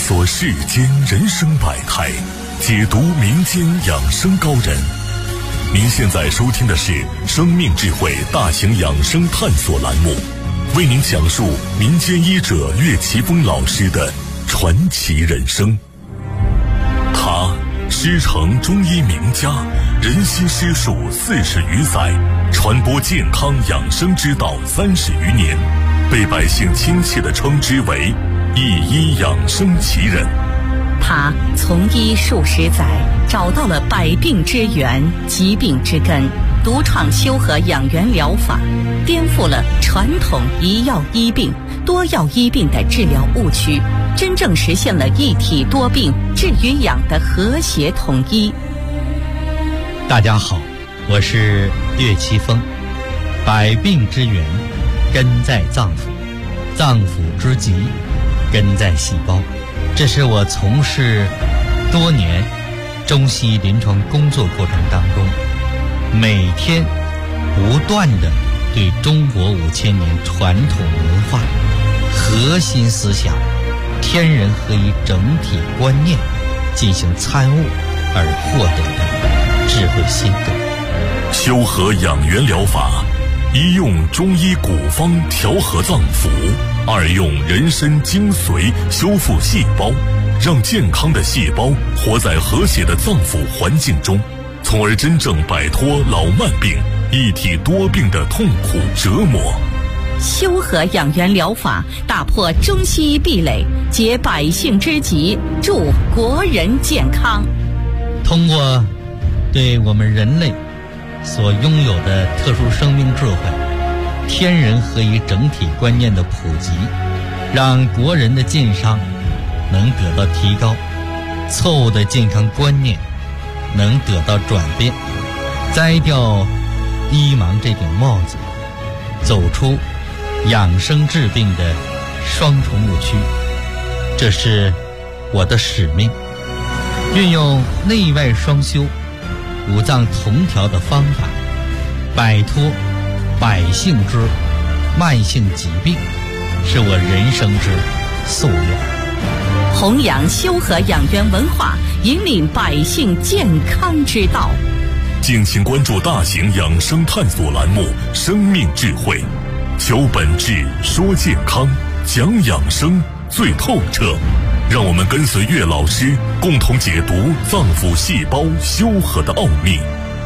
索世间人生百态，解读民间养生高人。您现在收听的是生命智慧大型养生探索栏目，为您讲述民间医者岳奇峰老师的传奇人生。他师承中医名家，人心师术40余载，传播健康养生之道30余年，被百姓亲切地称之为一医养生奇人。 他从医数十载，找到了百病之源、疾病之根，独创修和养元疗法，颠覆了传统一药医病、多药医病的治疗误区，真正实现了一体多病治与养的和谐统一。 大家好，我是岳奇峰。百病之源根在脏腑，脏腑之疾根在细胞。这是我从事多年中西医临床工作过程当中，每天不断地对中国5000年传统文化核心思想天人合一整体观念进行参悟而获得的智慧心得。 修和养元疗法，一用中医古方调和脏腑，二用人参精髓修复细胞，让健康的细胞活在和谐的脏腑环境中，从而真正摆脱老慢病、一体多病的痛苦折磨。 修和养元疗法打破中西医壁垒，解百姓之急，助国人健康。 通过对我们人类所拥有的特殊生命智慧、天人合一整体观念的普及，让国人的健康能得到提高，错误的健康观念能得到转变，摘掉医盲这顶帽子，走出养生治病的双重误区。这是我的使命，运用内外双修、五脏同调的方法，摆脱百姓之慢性疾病，是我人生之夙愿。 弘扬修和养元文化，引领百姓健康之道。 敬请关注大型养生探索栏目《生命智慧》，求本质，说健康，讲养生最透彻。让我们跟随岳老师，共同解读脏腑细胞修和的奥秘。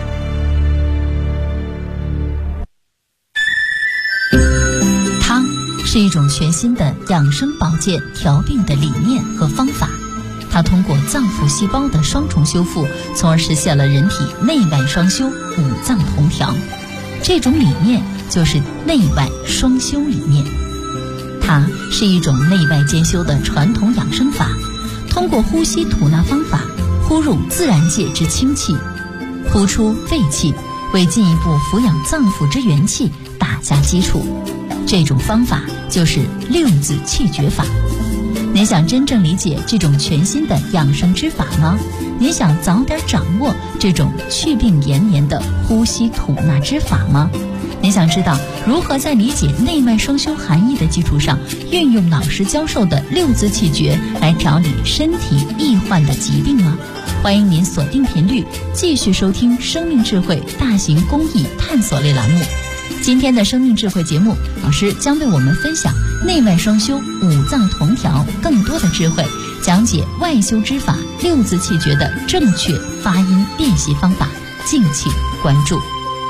汤是一种全新的养生保健调病的理念和方法，它通过脏腑细胞的双重修复，从而实现了人体内外双修、五脏同调。这种理念就是内外双修理念。它是一种内外兼修的传统养生法，通过呼吸吐纳方法，呼入自然界之清气，呼出废气，为进一步抚养脏腑之元气打下基础。这种方法就是六字气诀法。您想真正理解这种全新的养生之法吗？您想早点掌握这种祛病延年的呼吸吐纳之法吗？您想知道如何在理解内外双修含义的基础上，运用老师教授的六字气诀来调理身体易患的疾病吗？欢迎您锁定频率，继续收听生命智慧大型公益探索类栏目。今天的生命智慧节目，老师将为我们分享内外双修、五脏同调更多的智慧，讲解外修之法六字气诀的正确发音练习方法，敬请关注。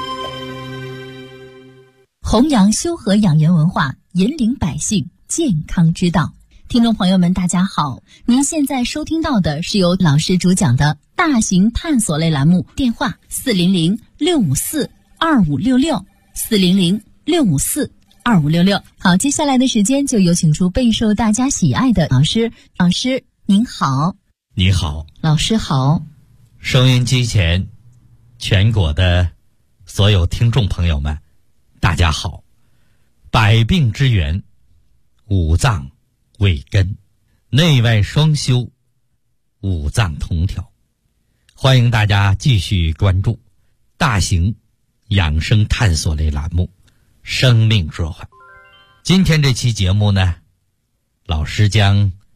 弘扬修和养元文化，引领百姓健康之道。听众朋友们大家好，您现在收听到的是由老师主讲的大型探索类栏目，电话400-654-2566 400-654-2566。好，接下来的时间就有请出备受大家喜爱的老师。老师您好。 你好。 老师好。 收音机前全国的所有听众朋友们大家好。百病之源，五脏为根，内外双修，五脏同调。欢迎大家继续关注大型养生探索类栏目生命智慧。今天这期节目呢，老师将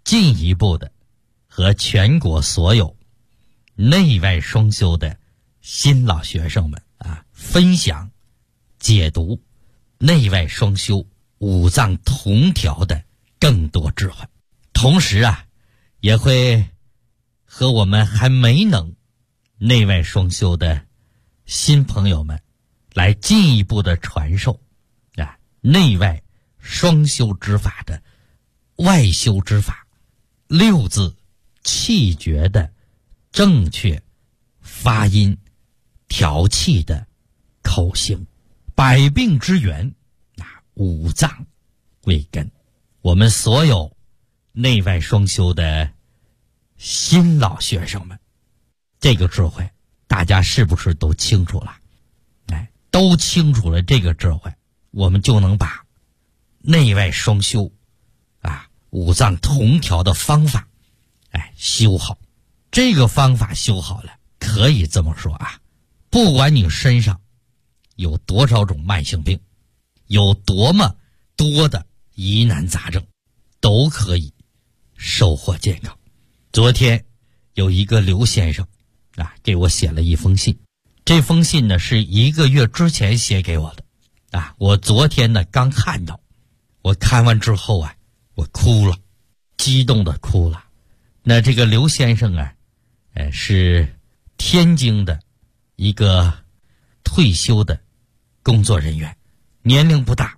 进一步的和全国所有内外双修的新老学生们分享解读内外双修五脏同调的更多智慧。同时也会和我们还没能内外双修的新朋友们来进一步的传授内外双修之法的外修之法，6字气诀的正确发音调气的口型。百病之源五脏为根。我们所有内外双修的新老学生们，这个智慧大家是不是都清楚了？都清楚了这个智慧，我们就能把内外双修五脏同调的方法修好。这个方法修好了，可以这么说不管你身上有多少种慢性病，有多么多的疑难杂症，都可以收获健康。昨天有一个刘先生给我写了一封信，这封信呢是1个月之前写给我的我昨天呢刚看到，我看完之后我哭了，激动的哭了。那这个刘先生是天津的一个退休的工作人员，年龄不大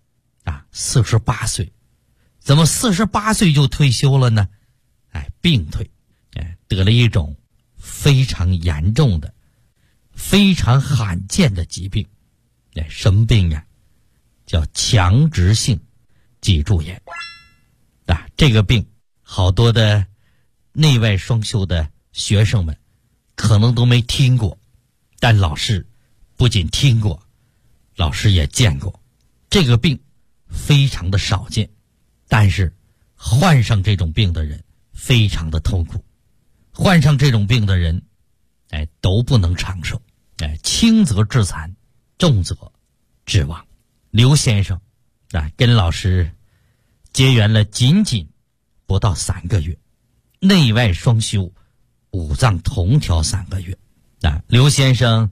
48岁。怎么48岁就退休了呢？病退，得了一种非常严重的非常罕见的疾病。什么病叫强直性脊柱炎这个病好多的内外双修的学生们可能都没听过，但老师不仅听过，老师也见过。这个病非常的少见，但是患上这种病的人非常的痛苦，患上这种病的人都不能长寿，轻则致残，重则致亡。刘先生跟老师结缘了仅仅不到3个月，内外双修五脏同调3个月。刘先生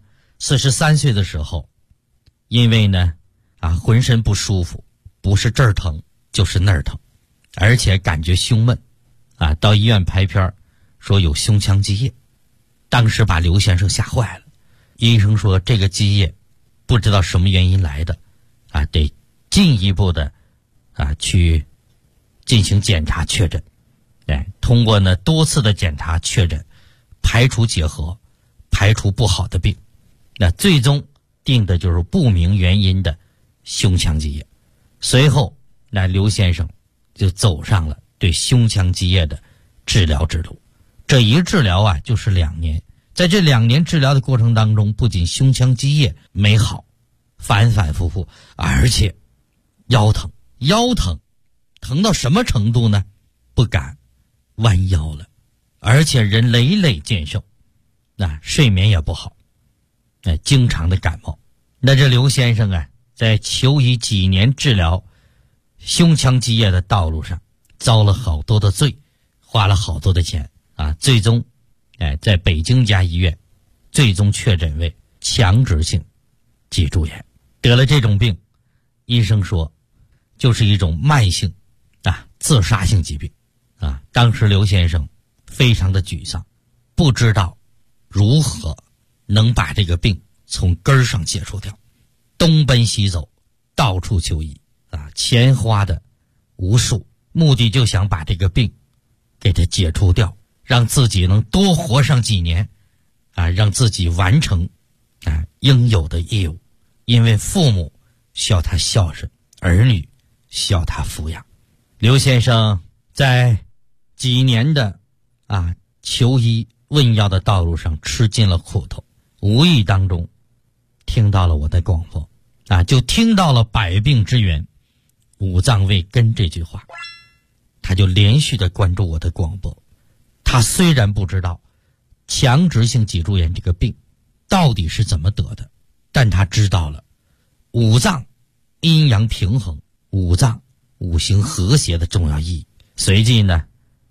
43岁的时候，因为呢浑身不舒服，不是这儿疼就是那儿疼，而且感觉胸闷到医院拍片说有胸腔积液。当时把刘先生吓坏了，医生说这个积液不知道什么原因来的得进一步的去进行检查确诊。通过呢多次的检查确诊，排除结合，排除不好的病，那最终定的就是不明原因的胸腔积液。随后刘先生就走上了对胸腔积液的治疗之路。这一治疗就是2年。在这2年治疗的过程当中，不仅胸腔积液没好，反反复复，而且腰疼疼到什么程度呢？不敢弯腰了，而且人累累健寿，睡眠也不好，经常的感冒。那这刘先生在求医几年治疗胸腔积液的道路上遭了好多的罪，花了好多的钱最终在北京家医院最终确诊为强直性脊柱炎。得了这种病，医生说就是一种慢性自杀性疾病当时刘先生非常的沮丧，不知道如何能把这个病从根儿上解除掉，东奔西走，到处求医钱花的无数，目的就想把这个病给它解除掉，让自己能多活上几年让自己完成应有的义务。因为父母需要他孝顺，儿女需要他抚养。刘先生在几年的求医问药的道路上吃尽了苦头，无意当中听到了我的广播就听到了百病之源五脏为根这句话，他就连续的关注我的广播。他虽然不知道强直性脊柱炎这个病到底是怎么得的，但他知道了五脏阴阳平衡，五脏五行和谐的重要意义。随即呢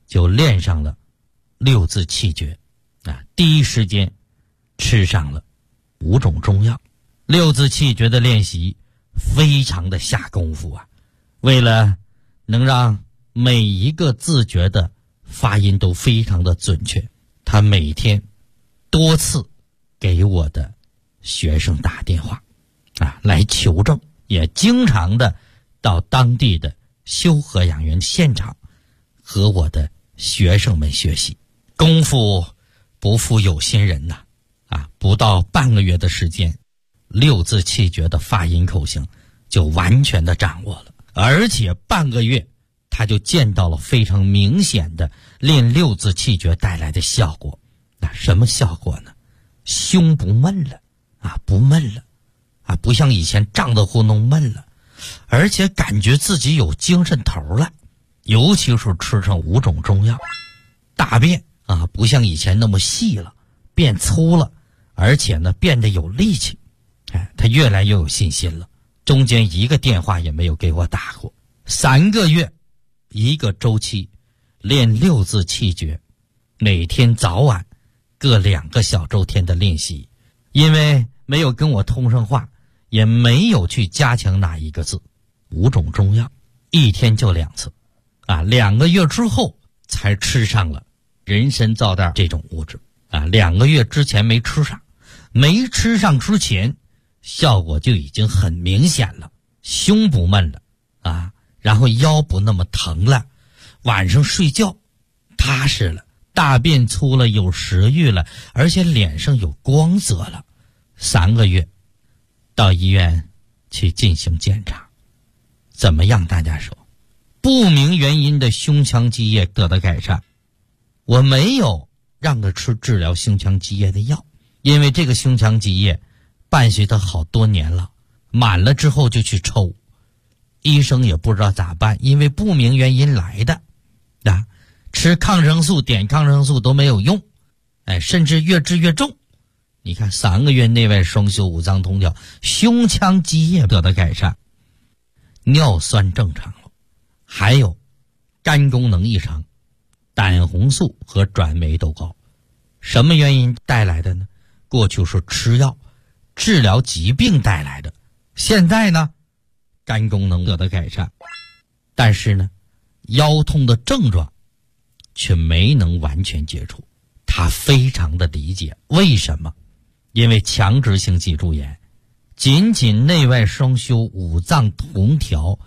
就练上了六字气诀啊，第一时间吃上了5种中药。六字气诀的练习非常的下功夫啊，为了能让每一个字诀的发音都非常的准确，他每天多次给我的学生打电话啊来求证，也经常的到当地的修和养元现场和我的学生们学习。功夫不负有心人呐啊，不到半个月的时间，六字气诀的发音口型就完全的掌握了，而且半个月他就见到了非常明显的练六字气诀带来的效果。那什么效果呢？胸不闷了啊，不闷了啊，不像以前胀得糊弄闷了，而且感觉自己有精神头了，尤其是吃上5种中药，大便啊不像以前那么细了，变粗了，而且呢变得有力气。他越来越有信心了，中间一个电话也没有给我打过。3个月一个周期，练六字气诀，每天早晚各2个小周天的练习。因为没有跟我通上话，也没有去加强哪一个字，5种中药一天就2次啊，2个月之后才吃上了人参皂苷这种物质啊，2个月之前没吃上，没吃上之前效果就已经很明显了，胸不闷了啊，然后腰不那么疼了，晚上睡觉踏实了，大便粗了，有食欲了，而且脸上有光泽了。3个月到医院去进行检查，怎么样？大家说，不明原因的胸腔积液得到改善。我没有让他吃治疗胸腔积液的药，因为这个胸腔积液伴随他好多年了，满了之后就去抽，医生也不知道咋办，因为不明原因来的啊，吃抗生素点抗生素都没有用，甚至越治越重。你看3个月内外双修5脏通调，胸腔积液得到改善，尿酸正常了，还有肝功能异常，胆红素和转酶都高。什么原因带来的呢？过去是吃药治疗疾病带来的，现在呢肝功能得到改善，但是呢腰痛的症状却没能完全解除。他非常的理解，为什么？因为强直性脊柱炎仅仅内外双修5脏同调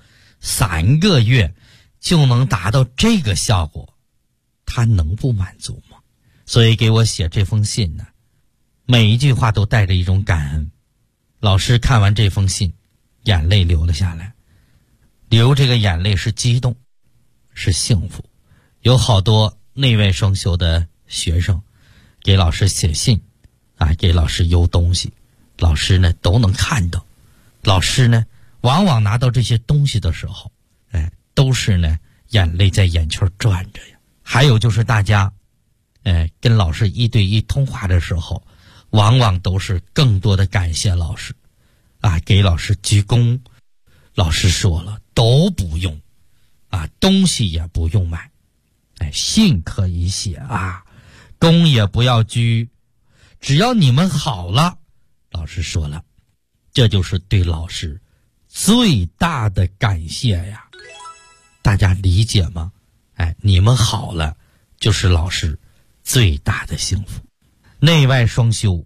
3个月就能达到这个效果，他能不满足吗？所以给我写这封信呢，每一句话都带着一种感恩。老师看完这封信，眼泪流了下来，流这个眼泪是激动，是幸福。有好多内外双修的学生给老师写信啊，给老师邮东西，老师呢都能看到。老师呢往往拿到这些东西的时候，都是呢眼泪在眼圈转着呀。还有就是大家跟老师1对1通话的时候，往往都是更多的感谢老师啊，给老师鞠躬。老师说了都不用啊，东西也不用买，信可以写啊，躬也不要鞠，只要你们好了。老师说了，这就是对老师最大的感谢呀，大家理解吗？你们好了就是老师最大的幸福。内外双修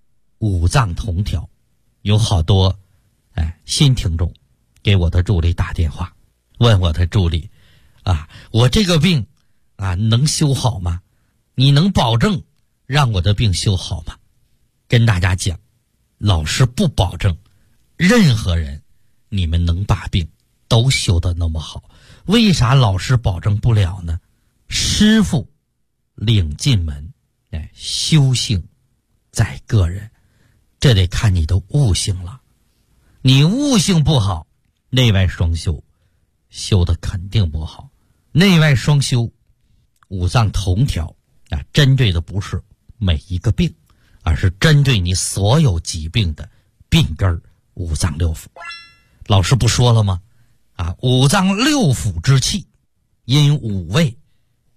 5脏同调，有好多新听众给我的助理打电话，问我的助理啊，我这个病啊能修好吗？你能保证让我的病修好吗？跟大家讲，老师不保证任何人你们能把病都修得那么好。为啥老师保证不了呢？师傅领进门，修行在个人，这得看你的悟性了。你悟性不好，内外双修修的肯定不好。内外双修5脏同调针对的不是每一个病，而是针对你所有疾病的病根5脏6腑。老师不说了吗？5脏6腑之气因5味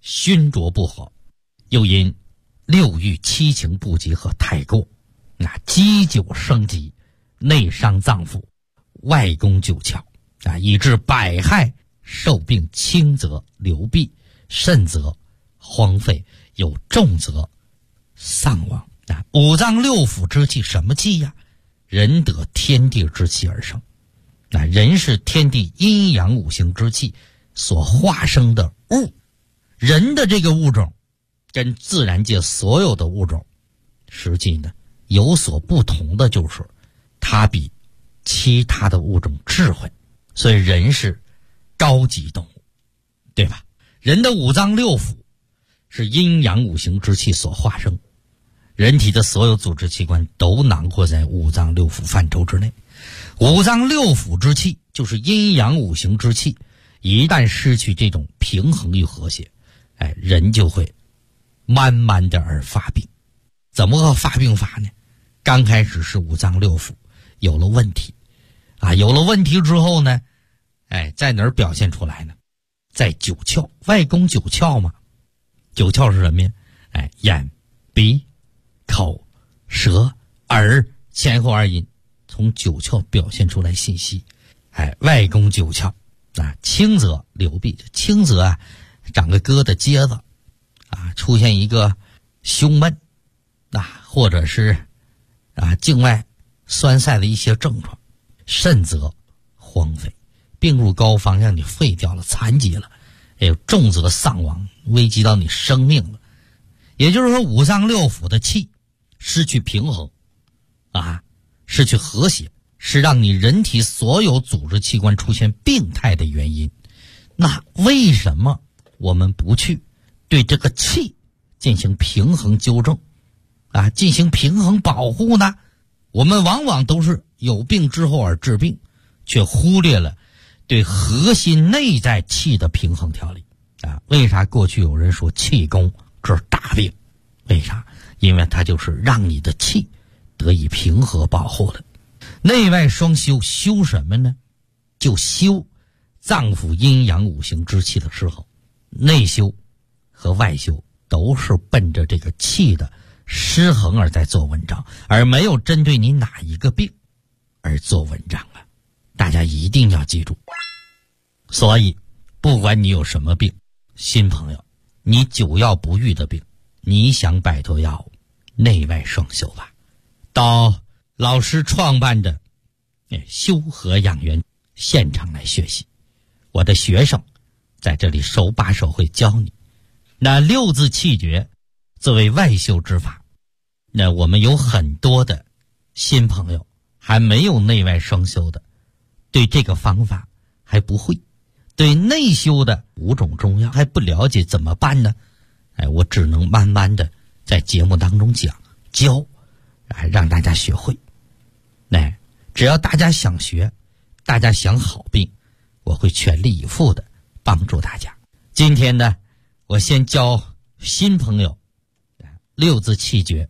熏灼不和，又因六欲七情不及和太过，积久生疾，内伤脏腑，外攻九窍，以致百害，受病轻则流弊，甚则荒废，有重则丧亡。五脏六腑之气什么气呀？人得天地之气而生。人是天地阴阳五行之气所化生的物。人的这个物种跟自然界所有的物种实际呢有所不同的，就是它比其他的物种智慧，所以人是高级动物，对吧？人的五脏六腑是阴阳五行之气所化生，人体的所有组织器官都囊括在五脏六腑范畴之内。五脏六腑之气就是阴阳五行之气，一旦失去这种平衡与和谐，人就会慢慢的而发病。怎么个发病法呢？刚开始是五脏六腑有了问题有了问题之后呢，在哪儿表现出来呢？在九窍，外攻九窍嘛。九窍是什么呀？眼、鼻、口、舌、耳，前后二阴，从九窍表现出来信息。外攻九窍轻则流弊，轻则长个疙瘩疖子出现一个胸闷或者是境外栓塞的一些症状，甚则荒废，病入膏肓，让你废掉了，残疾了，重则丧亡，危及到你生命了。也就是说，五脏六腑的气失去平衡失去和谐，是让你人体所有组织器官出现病态的原因。那为什么我们不去对这个气进行平衡纠正进行平衡保护呢？我们往往都是有病之后而治病，却忽略了对核心内在气的平衡调理为啥过去有人说气功这是大病？为啥？因为它就是让你的气得以平和保护的。内外双修，修什么呢？就修脏腑阴阳五行之气的时候，内修和外修都是奔着这个气的失衡而在做文章，而没有针对你哪一个病而做文章大家一定要记住。所以不管你有什么病，新朋友，你久药不愈的病，你想摆脱药物，内外双修吧。到老师创办的修和养元现场来学习，我的学生在这里手把手会教你。那六字气诀作为外修之法，那我们有很多的新朋友还没有内外双修的，对这个方法还不会，对内修的5种中药还不了解，怎么办呢？我只能慢慢的在节目当中讲教让大家学会。只要大家想学，大家想好病，我会全力以赴的帮助大家。今天呢，我先教新朋友六字气诀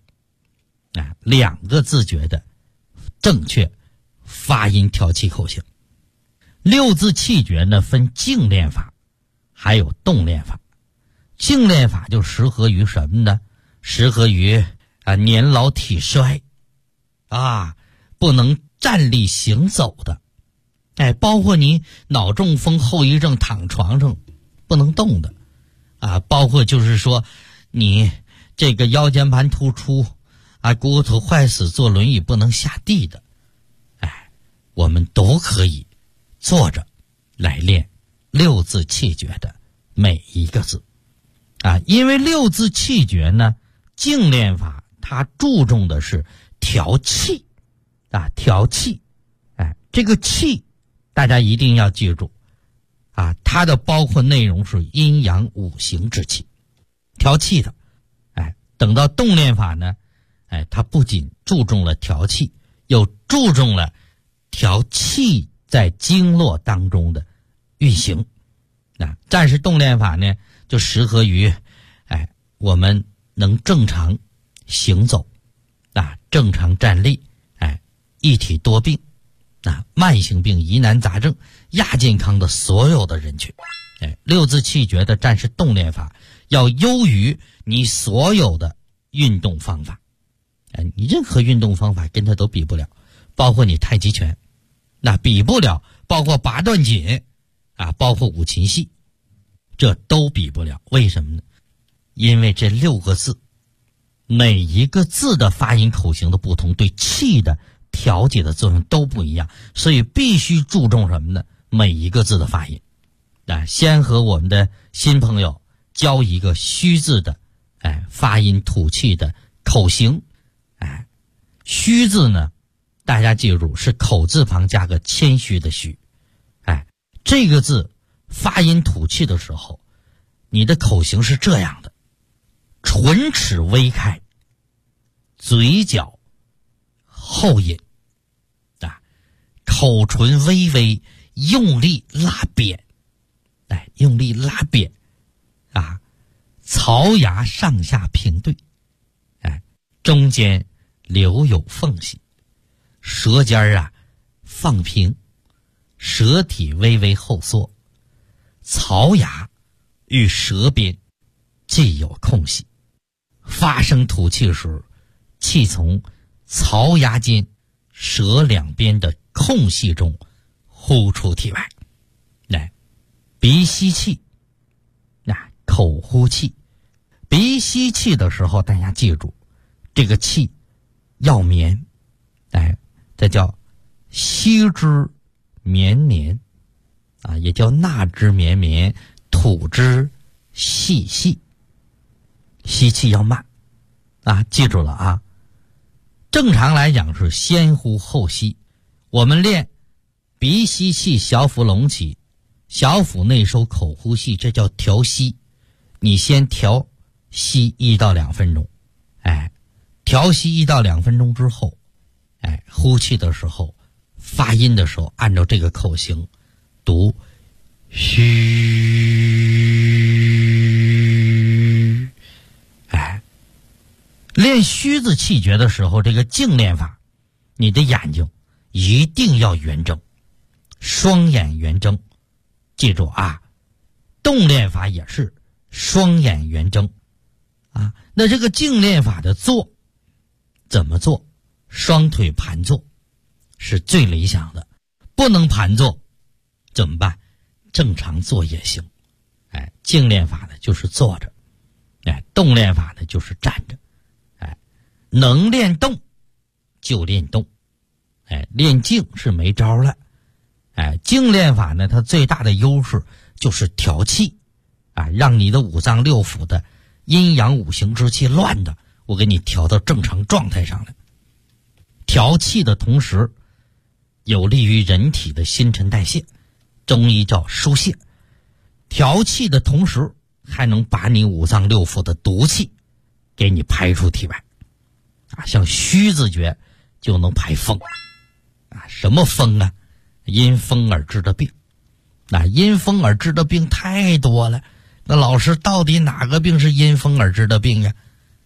2个字诀的正确发音调气口型。六字气诀呢分静练法还有动练法。静练法就适合于什么呢？适合于年老体衰不能站立行走的，包括你脑中风后遗症躺床上不能动的包括就是说你这个腰间盘突出骨头坏死坐轮椅不能下地的，我们都可以坐着来练六字气诀的每一个字因为六字气诀呢，静练法它注重的是调气调气这个气大家一定要记住它的包括内容是阴阳五行之气，调气的等到动练法呢它不仅注重了调气，又注重了调气在经络当中的运行暂时动练法呢就适合于我们能正常行走正常站立一体多病慢性病疑难杂症亚健康的所有的人群六字气诀的暂时动练法要优于你所有的运动方法。你任何运动方法跟它都比不了，包括你太极拳，那比不了，包括八段锦包括五禽戏，这都比不了。为什么呢？因为这6个字，每一个字的发音口型的不同，对气的调节的作用都不一样，所以必须注重什么呢？每一个字的发音。先和我们的新朋友教一个虚字的发音吐气的口型。虚字呢，大家记住是口字旁加个谦虚的虚。这个字发音吐气的时候，你的口型是这样的：唇齿微开，嘴角后引，口唇微微用力拉扁，用力拉扁，槽牙上下平对，中间留有缝隙，舌尖放平，舌体微微后缩，槽牙与舌边既有空隙，发声吐气时，气从槽牙间舌两边的空隙中呼出体外。鼻吸气，口呼气。鼻吸气的时候，大家记住，这个气要绵，这叫吸之绵绵，也叫纳之绵绵，吐之细细。吸气要慢，记住了正常来讲是先呼后吸，我们练鼻吸气，小腹隆起，小腹内收，口呼气，这叫调息。你先调息1到2分钟，调息1到2分钟之后，呼气的时候，发音的时候，按照这个口型读虚。练虚字气诀的时候，这个静练法，你的眼睛一定要圆睁，双眼圆睁。记住动练法也是双眼圆睁那这个静练法的坐怎么做？双腿盘坐是最理想的，不能盘坐怎么办？正常坐也行。静练法呢就是坐着，动练法呢就是站着。能练动就练动，练静是没招了。静练法呢，它最大的优势就是调气，让你的五脏六腑的阴阳五行之气乱的，我给你调到正常状态上来。调气的同时，有利于人体的新陈代谢，中医叫疏泄。调气的同时，还能把你五脏六腑的毒气给你排出体外。像虚字诀就能排风什么风因风而致的病。因风而致的病太多了，那老师到底哪个病是因风而致的病呀？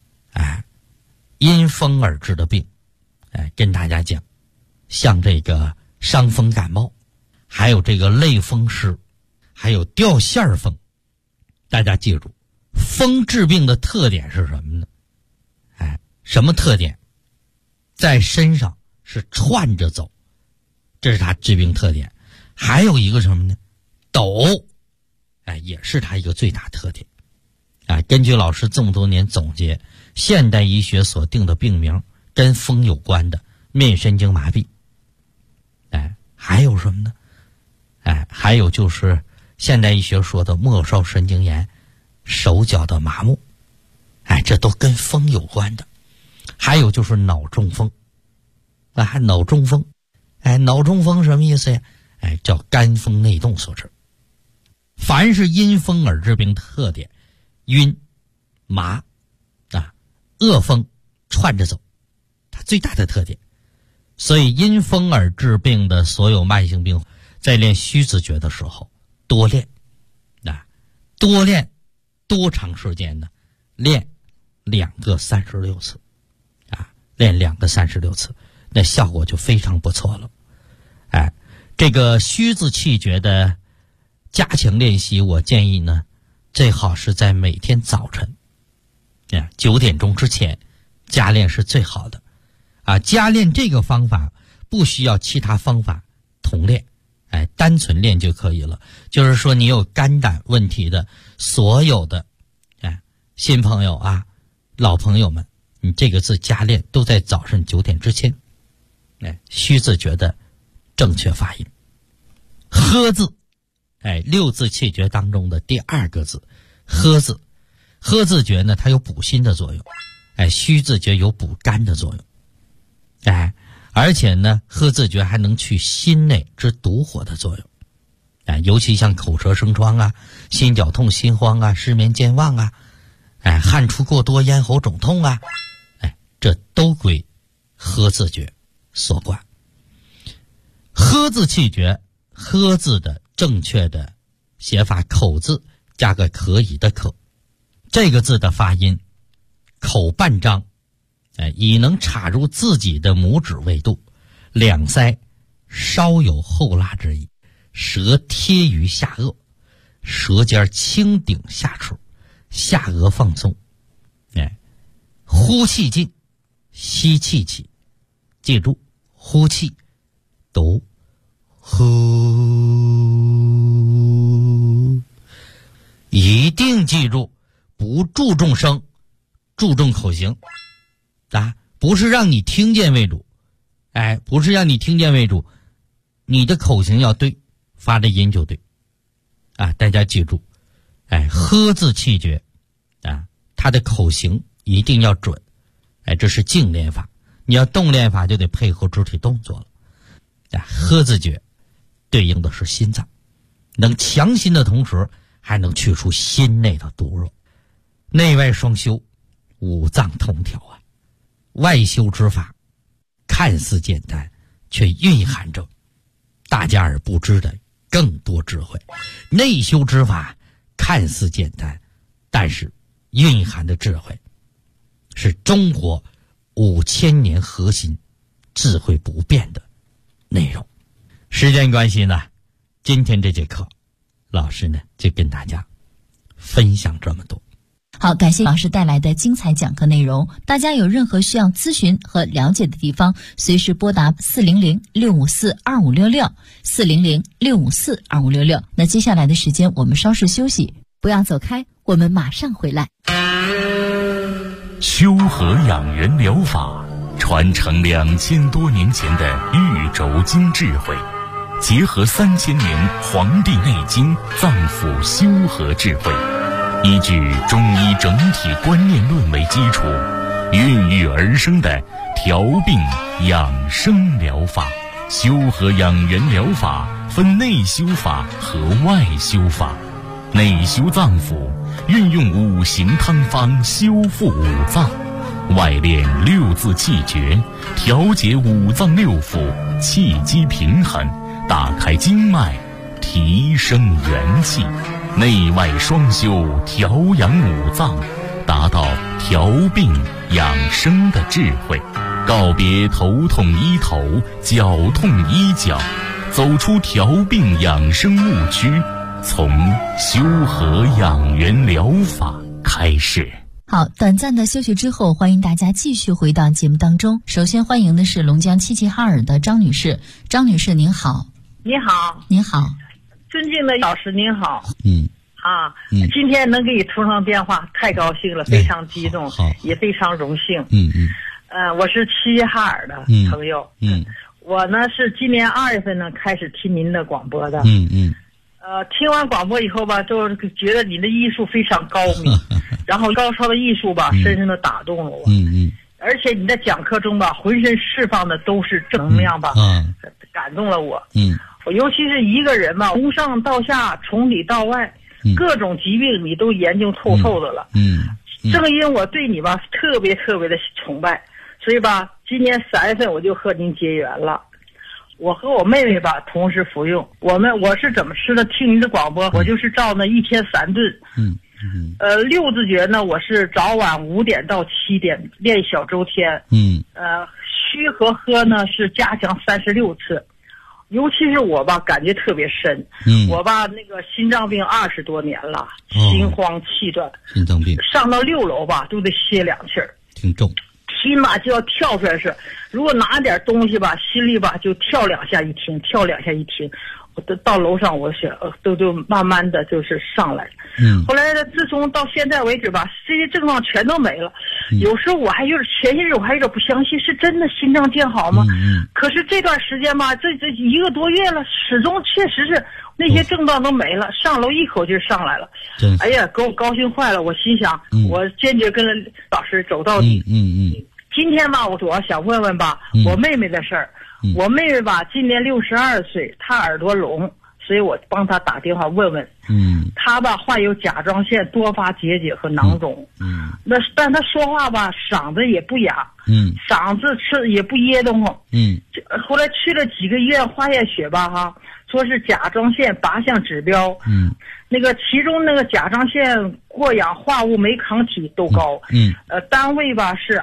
因风而致的病，跟大家讲，像这个伤风感冒，还有这个类风湿，还有掉线风。大家记住，风治病的特点是什么呢？什么特点？在身上是串着走，这是它治病特点。还有一个什么呢？抖，也是它一个最大特点。根据老师这么多年总结，现代医学所定的病名跟风有关的，面神经麻痹。还有什么呢？还有就是现代医学说的末梢神经炎、手脚的麻木，这都跟风有关的。还有就是脑中风，脑中风，脑中风什么意思呀？叫肝风内动所致。凡是因风而致病特点，晕、麻、恶风串着走，它最大的特点。所以因风而致病的所有慢性病，在练虚字诀的时候多练，多练多长时间呢？练2个36次，练2个36次，那效果就非常不错了。这个虚字气诀的加强练习，我建议呢， 最好是在每天早晨9点钟之前加练是最好的加练这个方法不需要其他方法同练，单纯练就可以了。就是说你有肝胆问题的所有的新朋友老朋友们，你这个字加练都在早晨9点之前。虚字诀的正确发音，呵字6字气诀当中的第2个字呵字。呵字诀呢，它有补心的作用，虚字诀有补肝的作用，而且呢呵字诀还能去心内之毒火的作用，尤其像口舌生疮心绞痛、心慌失眠健忘汗出过多、咽喉肿痛这都归呵字诀所管。呵字气诀，呵字的正确的写法，口字加个可以的可，这个字的发音口半张，以能插入自己的拇指为度，两腮稍有后拉之意，舌贴于下颚，舌尖轻顶下齿，下颚放松，呼气进，吸气起，记住呼气读呼，一定记住不注重声，注重口型不是让你听见为主，不是让你听见为主，你的口型要对，发的音就对大家记住呵字气诀它的口型一定要准，这是静练法。你要动练法就得配合肢体动作了呵字诀对应的是心脏，能强心的同时还能去除心内的毒热，内外双修，五脏同调外修之法看似简单，却蕴含着大家而不知的更多智慧。内修之法看似简单，但是蕴含的智慧是中国5000年核心智慧不变的内容。时间关系呢，今天这节课老师呢就跟大家分享这么多。 好，感谢老师带来的精彩讲课内容。大家有任何需要咨询和了解的地方，随时拨打400-654-2566 400-654-2566。那接下来的时间我们稍事休息，不要走开，我们马上回来。 修和养元疗法传承2000多年前的玉轴经智慧，结合3000年《黄帝内经》脏腑修和智慧，依据中医整体观念论为基础，孕育而生的调病养生疗法。修和养元疗法分内修法和外修法。内修脏腑，运用5行汤方修复五脏；外练6字气诀，调节五脏六腑，气机平衡，打开经脉，提升元气。内外双修，调养五脏，达到调病养生的智慧。告别头痛医头，脚痛医脚，走出调病养生误区，从修和养元疗法开始。 好，短暂的休息之后，欢迎大家继续回到节目当中。首先欢迎的是龙江齐齐哈尔的张女士。张女士您好。 你好。 您好。 尊敬的老师您好。今天能给你通上电话太高兴了，非常激动，也非常荣幸。我是齐齐哈尔的朋友。我呢是今年2月份呢开始听您的广播的。听完广播以后吧，就是觉得你的艺术非常高明，然后高超的艺术吧，深深的打动了我。而且你在讲课中吧，浑身释放的都是正能量吧，感动了我。我尤其是一个人吧，从上到下，从里到外，各种疾病你都研究透透的了。正因我对你吧特别特别的崇拜，所以吧，今年3月份我就和您结缘了。我和我妹妹吧同时服用，我是怎么吃的？听您的广播，我就是照那1天3顿。6字诀呢，我是早晚5点到7点练小周天。虚和喝呢是加强36次。 尤其是我吧，感觉特别深。我吧那个心脏病20多年了，心慌气短， 心脏病上到6楼吧都得歇2气儿， 挺重。 心吧就要跳出来是，如果拿点东西吧，心里吧就跳2下一停，跳2下一停。我到楼上，我想都慢慢的就是上来了。后来呢，自从到现在为止吧，这些症状全都没了。有时候我还就是前些日我还有点不相信，是真的心脏健好吗？可是这段时间吧，这1个多月了，始终确实是那些症状都没了，上楼一口气上来了。哎呀，给我高兴坏了！我心想，我坚决跟老师走到底。今天吧，我主要想问问吧，我妹妹的事儿。我妹妹吧，今年62岁，她耳朵聋，所以我帮她打电话问问。她吧患有甲状腺多发结节和囊肿。但她说话吧，嗓子也不哑。嗓子也不噎得慌。后来去了几个医院化验血吧，哈，说是甲状腺8项指标。那个其中那个甲状腺过氧化物酶抗体都高。单位吧是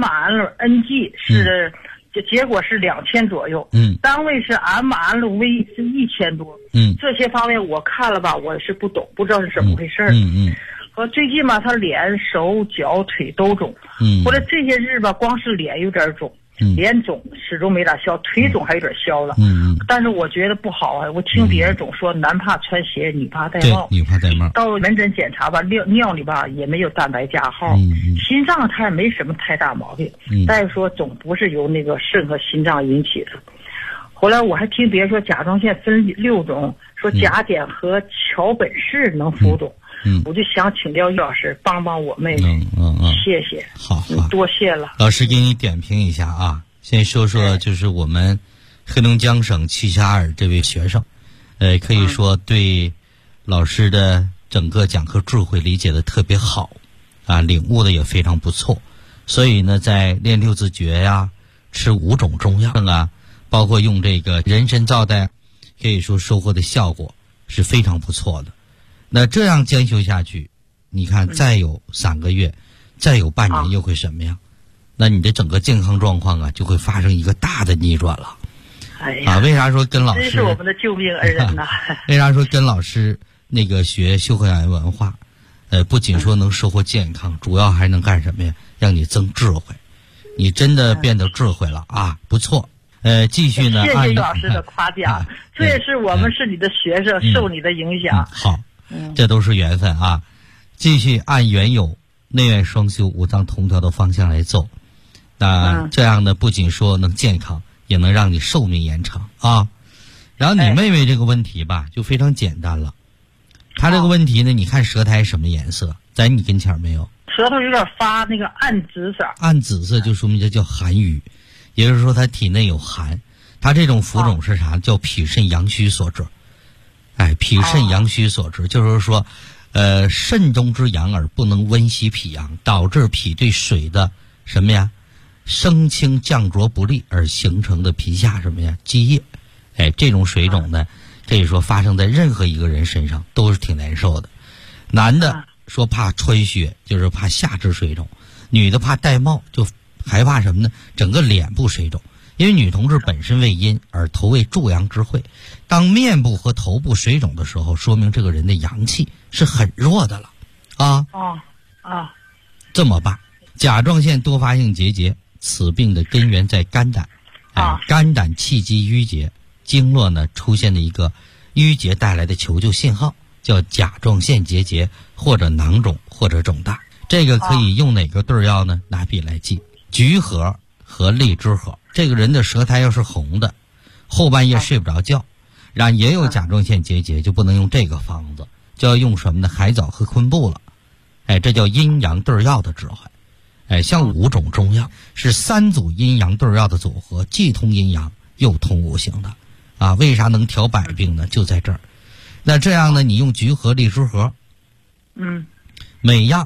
mRNG 是。结果是2000左右，单位是 mRV 是1000多，这些方面我看了吧，我是不懂，不知道是怎么回事。和最近吧，他脸、手、脚、腿都肿，或者这些日吧，光是脸有点肿，脸肿始终没咋消，腿肿还有点消了。但是我觉得不好啊，我听别人总说男怕穿鞋，女怕戴帽。 女怕戴帽。 到门诊检查吧，尿里吧也没有蛋白加号，心脏它也没什么太大毛病。大夫说总不是由那个肾和心脏引起的。后来我还听别人说甲状腺分6种，说甲减和桥本氏能浮肿。我就想请教于老师帮帮我妹妹。谢谢。 好， 多谢了。 老师给你点评一下啊，先说说就是我们黑龙江省齐齐哈尔这位学生，可以说对老师的整个讲课智慧理解的特别好啊，领悟的也非常不错。所以呢，在练6字诀呀，吃5种中药啊，包括用这个人参皂苷，可以说收获的效果是非常不错的。那这样坚修下去，你看再有3个月，再有半年又会什么样？那你的整个健康状况啊，就会发生一个大的逆转了。为啥说跟老师？ 真是我们的救命恩人呐！ 为啥说跟老师那个学修和养颜文化，不仅说能收获健康，主要还能干什么呀？让你增智慧。你真的变得智慧了啊，不错。继续呢， 谢谢于老师的夸奖，这也是我们是你的学生，受你的影响。 好。这都是缘分啊！继续按原有内外双修、五脏同调的方向来走，那这样呢，不仅说能健康，也能让你寿命延长啊。然后你妹妹这个问题吧，就非常简单了。她这个问题呢，你看舌苔什么颜色？在你跟前没有？ 舌头有点发那个暗紫色。 暗紫色就说明这叫寒郁，也就是说她体内有寒。她这种浮肿是啥？叫脾肾阳虚所致。脾肾阳虚所致，就是说，肾中之阳而不能温习脾阳，导致脾对水的什么呀，升清降浊不利而形成的皮下什么呀积液。这种水肿呢，可以说发生在任何一个人身上都是挺难受的。男的说怕穿靴，就是怕下肢水肿；女的怕戴帽，就害怕什么呢？整个脸部水肿。因为女同志本身为阴，而头为助阳之会，当面部和头部水肿的时候，说明这个人的阳气是很弱的了啊。这么办？甲状腺多发性结节，此病的根源在肝胆。肝胆气机淤结，经络呢出现了一个淤结带来的求救信号，叫甲状腺结节或者囊肿或者肿大。这个可以用哪个对药呢？拿笔来记：橘核和荔枝核。这个人的舌苔要是红的，后半夜睡不着觉，然后也有甲状腺结节，就不能用这个方子，就要用什么呢？海藻和昆布了。这叫阴阳对药的智慧。像5种中药是3组阴阳对药的组合，既通阴阳又通五行的啊。为啥能调百病呢？就在这儿。那这样呢，你用橘核、荔枝核，每样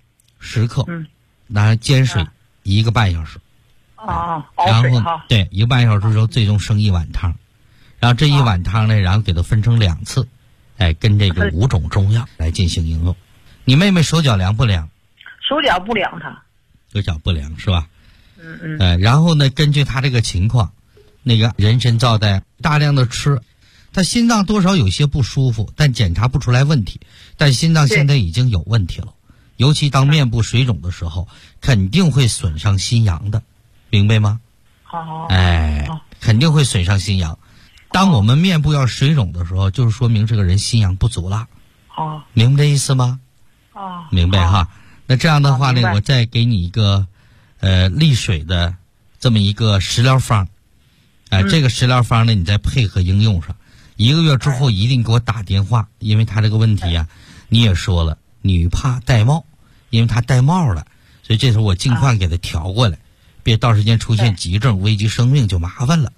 10克，拿煎水1个半小时。然后对1个半小时之后，最终生1碗汤，然后这1碗汤呢，然后给它分成2次，跟这个5种中药来进行应用。你妹妹手脚凉不凉？ 手脚不凉，她手脚不凉是吧？然后呢，根据她这个情况， 那个人参皂苷大量的吃，他心脏多少有些不舒服，但检查不出来问题，但心脏现在已经有问题了，尤其当面部水肿的时候，肯定会损伤心阳的，明白吗？ 好， 肯定会损伤心阳。当我们面部要水肿的时候，就是说明这个人心阳不足了。明白这意思吗？明白哈。那这样的话呢，我再给你一个利水的这么一个食疗方，这个食疗方呢，你再配合应用上，1个月之后一定给我打电话，因为他这个问题啊，你也说了，女怕戴帽，因为他戴帽了，所以这时候我尽快给他调过来，别到时间出现急症危及生命就麻烦了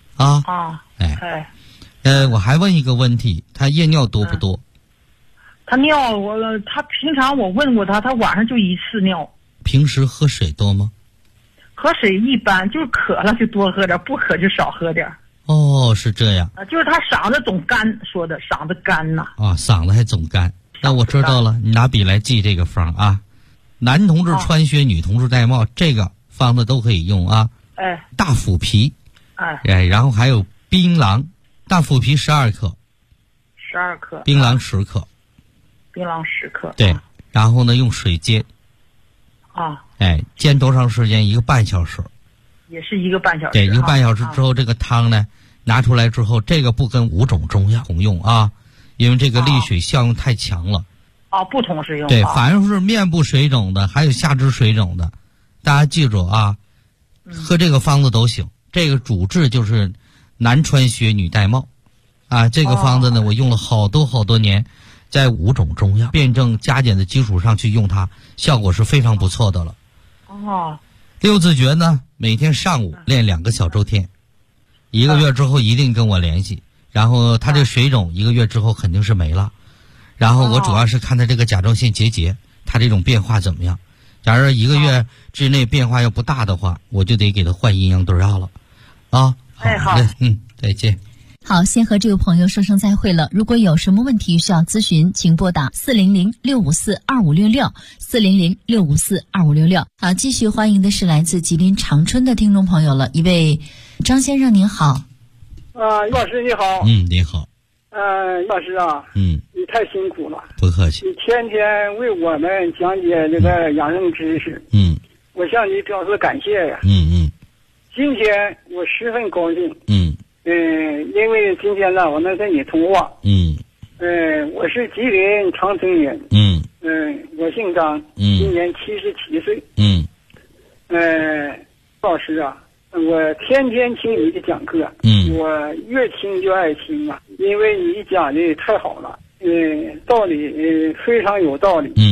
我还问一个问题，他夜尿多不多？ 他尿他平常我问过他晚上就1次尿。 平时喝水多吗？ 喝水一般，就是渴了就多喝点，不渴就少喝点。 是这样。 就是他嗓子总干，说的嗓子干呐。 嗓子还总干。那我知道了，你拿笔来记这个方啊。男同志穿靴，女同志戴帽，这个方子都可以用啊。大腐皮。然后还有槟榔，大腐皮12克。 12克。 槟榔10克。 槟榔10克。 对，然后呢用水煎。煎多长时间？1个半小时。 也是1个半小时。 对，1个半小时之后，这个汤呢拿出来之后，这个不跟5种中药同用啊，因为这个利水效用太强了。 不同时用。 对，反正是面部水肿的，还有下肢水肿的，大家记住啊，喝这个方子都行。这个主治就是男穿靴，女戴帽，这个方子呢，我用了好多年。在5种中药辩证加减的基础上去用它，效果是非常不错的了。六字诀呢，每天上午练2个小周天，1个月之后一定跟我联系。然后他这水肿1个月之后肯定是没了。然后我主要是看他这个甲状腺结节，他这种变化怎么样。假如1个月之内变化要不大的话，我就得给他换阴阳对药了。好的，再见。 好，先和这位朋友说声再会了。如果有什么问题需要咨询，请拨打400-654-2566，400-654-2566。好，继续欢迎的是来自吉林长春的听众朋友了，一位张先生您好。 于老师你好。 你好。 于老师啊，你太辛苦了。 不客气。 你天天为我们讲解这个养生知识。我向你表示感谢呀。今天我十分高兴。因为今天呢，我能跟你通话。我是吉林长春人。我姓张，今年77岁。老师啊，我天天听你的讲课，我越听就爱听啊，因为你讲的太好了，道理非常有道理。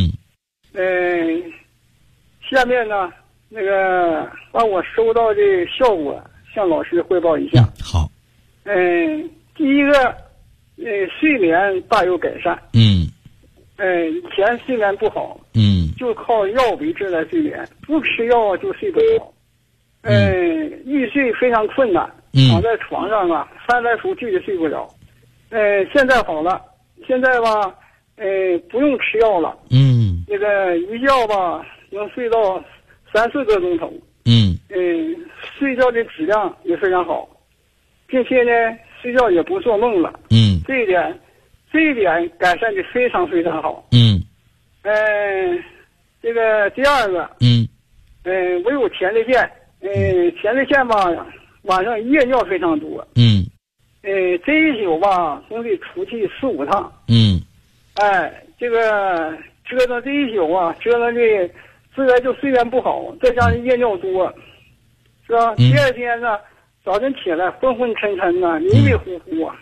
下面呢，那个把我收到的效果向老师汇报一下。 好。 第一个，睡眠大有改善。以前睡眠不好，就靠药维持来睡眠，不吃药就睡不着。欲睡非常困难，躺在床上啊，翻来覆去的睡不着。现在好了，现在吧，不用吃药了。那个一觉吧，能睡到3-4个钟头。睡觉的质量也非常好。并且呢，睡觉也不做梦了。这一点改善的非常非常好。这个第二个，我有前列腺，前列腺吧，晚上夜尿非常多。这一宿吧，总得出去4-5趟。这个折腾这一宿啊，折腾的自然就睡眠不好，再加上夜尿多，是吧？第二天呢，早晨起来昏昏沉沉的，迷迷糊糊啊。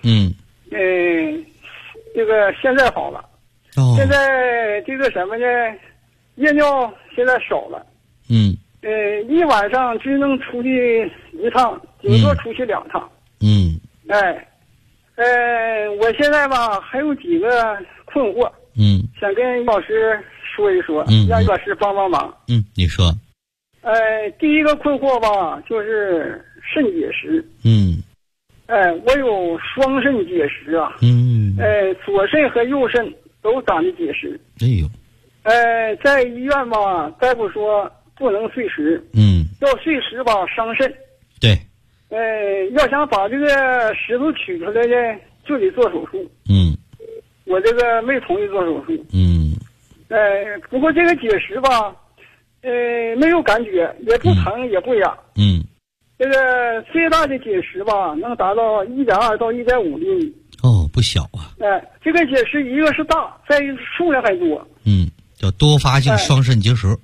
这个现在好了。现在这个什么呢？夜尿现在少了。一晚上只能出去1趟，顶多出去2趟。我现在吧还有几个困惑。想跟老师说一说，让老师帮帮忙。 你说。 第一个困惑吧，就是肾结石。我有双肾结石啊。左肾和右肾都长的结石。在医院吧，大夫说不能碎石。要碎石吧伤肾。 对。 要想把这个石头取出来呢，就得做手术。我这个没同意做手术。不过这个结石吧，没有感觉，也不疼也不痒。这个最大的结石吧，能达到1.2到1.5厘米。 哦，不小啊。 这个结石一个是大，再一个数量还多。 叫多发性双肾结石。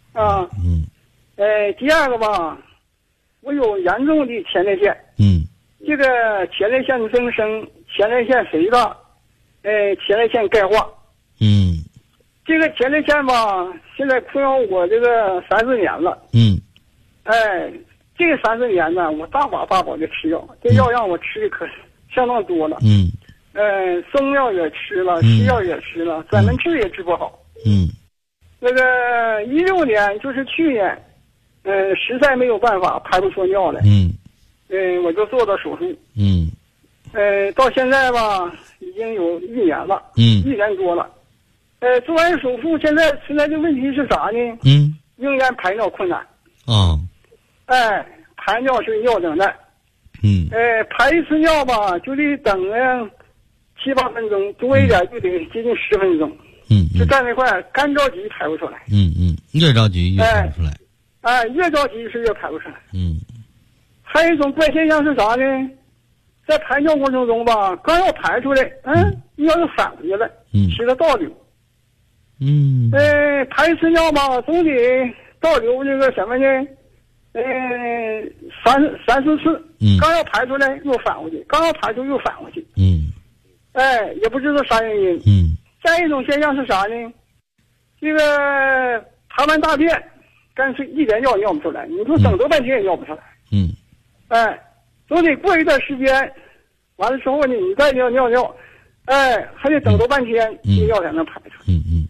第二个吧，我有严重的前列腺。这个前列腺增生、前列腺肥大，前列腺钙化。这个前列腺吧，现在困扰我这个3-4年了。这个3-4年呢，我大把的吃药，这药让我吃的可相当多了。中药也吃了，西药也吃了，专门治也治不好。那个16年，就是去年，实在没有办法排不出尿来。我就做的手术。到现在吧，已经有1年了。1年多了。做完手术，现在存在的问题是啥呢？仍然排尿困难。排尿是尿等待。排一次尿吧，就得等7-8分钟，多一点就得接近10分钟。就站那块干着急排不出来。 越着急越排不出来。 越着急是越排不出来。还有一种怪现象是啥呢？在排尿过程中吧，刚要排出来，尿又返回来，起了倒流。排一次尿吧，总得倒流这个什么呢？3-4次。刚要排出来又返回去，刚要排出又返回去。也不知道啥原因。再一种现象是啥呢？这个排完大便，干脆一点尿尿不出来，你说整多半天也尿不出来。总得过一段时间，完了之后呢，你再尿，还得等多半天，尿才能排出。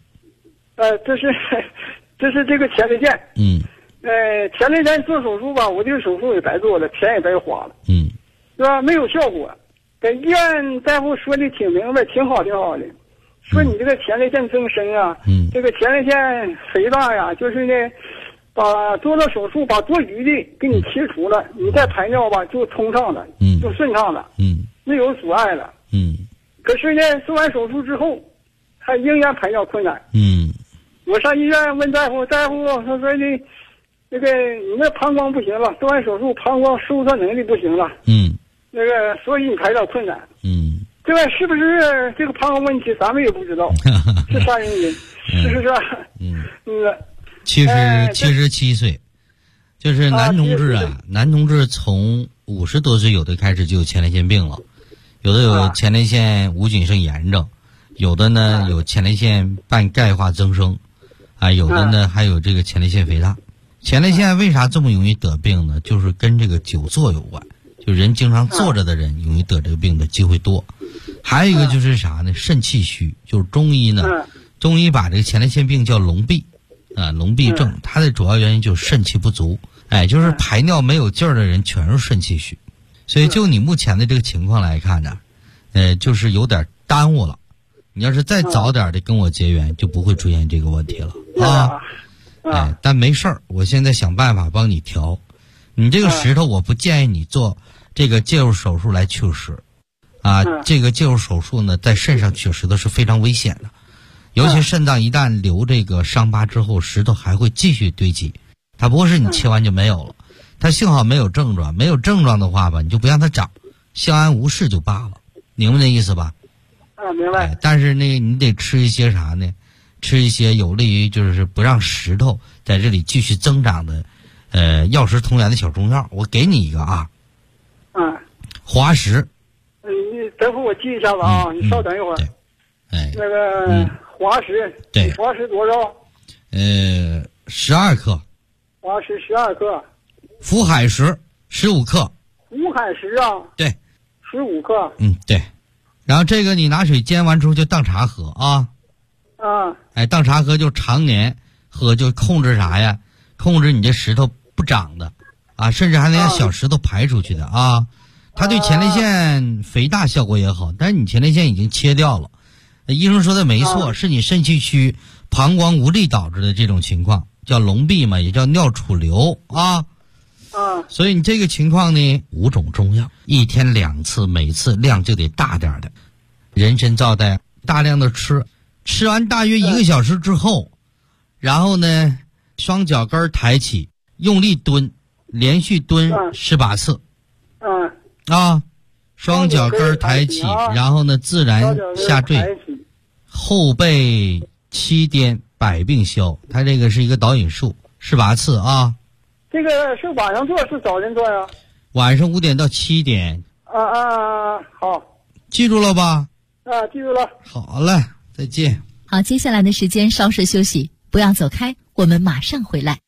这是这个前列腺。前列腺做手术吧，我这个手术也白做了，钱也白花了。是吧？没有效果。在医院大夫说的挺明白，挺好的。说你这个前列腺增生啊，这个前列腺肥大呀，就是呢，把做了手术把多余的给你切除了，你再排尿吧就通畅了，就顺畅了，没有阻碍了。可是呢，做完手术之后，还仍然排尿困难。我上医院问大夫，他说的，这个你那膀胱不行了，做完手术膀胱收缩能力不行了。那个所以你排尿困难。这个是不是这个膀胱问题，咱们也不知道是啥原因，是不是？ 77岁，就是男同志啊，男同志从50多岁有的开始就有前列腺病了，有的有前列腺无菌性炎症，有的呢有前列腺半钙化增生，有的呢还有这个前列腺肥大。前列腺为啥这么容易得病呢？就是跟这个久坐有关，就人经常坐着的人容易得这个病的机会多。还有一个就是啥呢？肾气虚，就是中医呢，中医把这个前列腺病叫痨痹，痨痹症，它的主要原因就是肾气不足，就是排尿没有劲儿的人全是肾气虚，所以就你目前的这个情况来看呢，就是有点耽误了。你要是再早点的跟我结缘，就不会出现这个问题了但没事儿，我现在想办法帮你调。你这个石头，我不建议你做这个介入手术来去石。这个介入手术呢，在肾上取石头是非常危险的，尤其肾脏一旦留这个伤疤之后，石头还会继续堆积，它不是你切完就没有了，它幸好没有症状，没有症状的话吧，你就不让它长，相安无事就罢了，明白那意思吧？ 明白。 但是呢，你得吃一些啥呢？吃一些有利于就是不让石头在这里继续增长的，药食同源的小中药，我给你一个啊。滑石。 等会儿我记一下子啊，你稍等一会儿。那个滑石， 对， 滑石多少 ？12克。 滑石12克。 福海石15克。 福海石啊？ 对 ，15克。 对。然后这个你拿水煎完之后就当茶喝啊。当茶喝就常年喝，就控制啥呀？控制你这石头不长的甚至还能让小石头排出去的它对前列腺肥大效果也好，但是你前列腺已经切掉了。医生说的没错，是你肾气虚、膀胱无力导致的这种情况，叫痨痹嘛，也叫尿储留所以你这个情况呢，5种中药，1天2次，每次量就得大点的。人参皂苷大量的吃完大约1个小时之后，然后呢，双脚跟抬起，用力蹲，连续蹲18次。双脚跟抬起，然后呢自然下坠，后背7颠，百病消。它这个是一个导引术，18次啊。 这个是晚上做是早晨做呀？ 晚上5点到7点。 好， 记住了吧？ 记住了。 好嘞，再见。 好，接下来的时间稍事休息，不要走开，我们马上回来。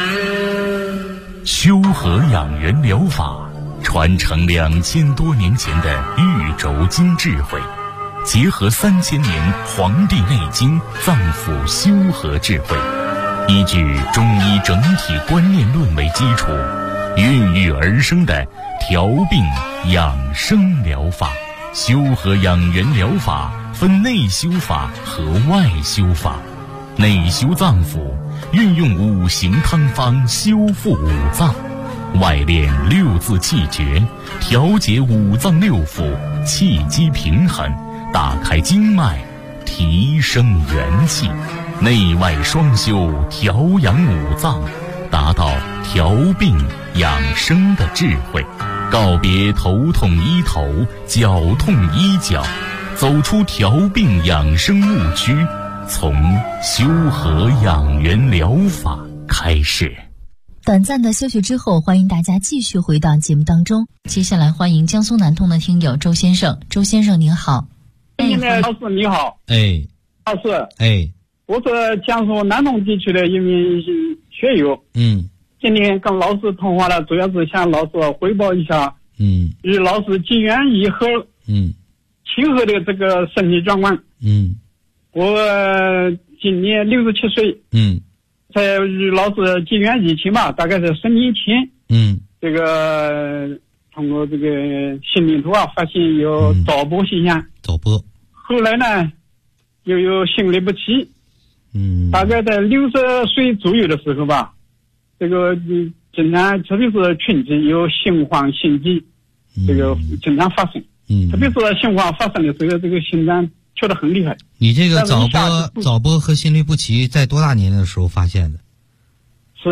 修和养元疗法传承2000多年前的玉轴经智慧，结合3000年《黄帝内经》脏腑修和智慧，依据中医整体观念论为基础，孕育而生的调病养生疗法。修和养元疗法分内修法和外修法。内修脏腑，运用5行汤方修复5脏；外练6字气诀，调节5脏6腑，气机平衡，打开经脉，提升元气。内外双修，调养5脏，达到调病养生的智慧。告别头痛医头，脚痛医脚，走出调病养生误区，从修和养元疗法开始。 短暂的休息之后，欢迎大家继续回到节目当中。接下来欢迎江苏南通的听友周先生。周先生您好。 老师你好。老师。我是江苏南通地区的一名学友。今天跟老师通话了，主要是向老师汇报一下与老师结缘以后今后的这个身体状况。我今年67岁。在与老师结缘以前吧，大概是10年前。这个通过这个心电图发现有早搏现象。后来呢又有心律不齐。大概在60岁左右的时候吧，这个经常特别是春季有心慌心悸，这个经常发生。特别是心慌发生的时候，这个心脏跳得很厉害。 你这个早搏和心律不齐在多大年龄的时候发现的？ 是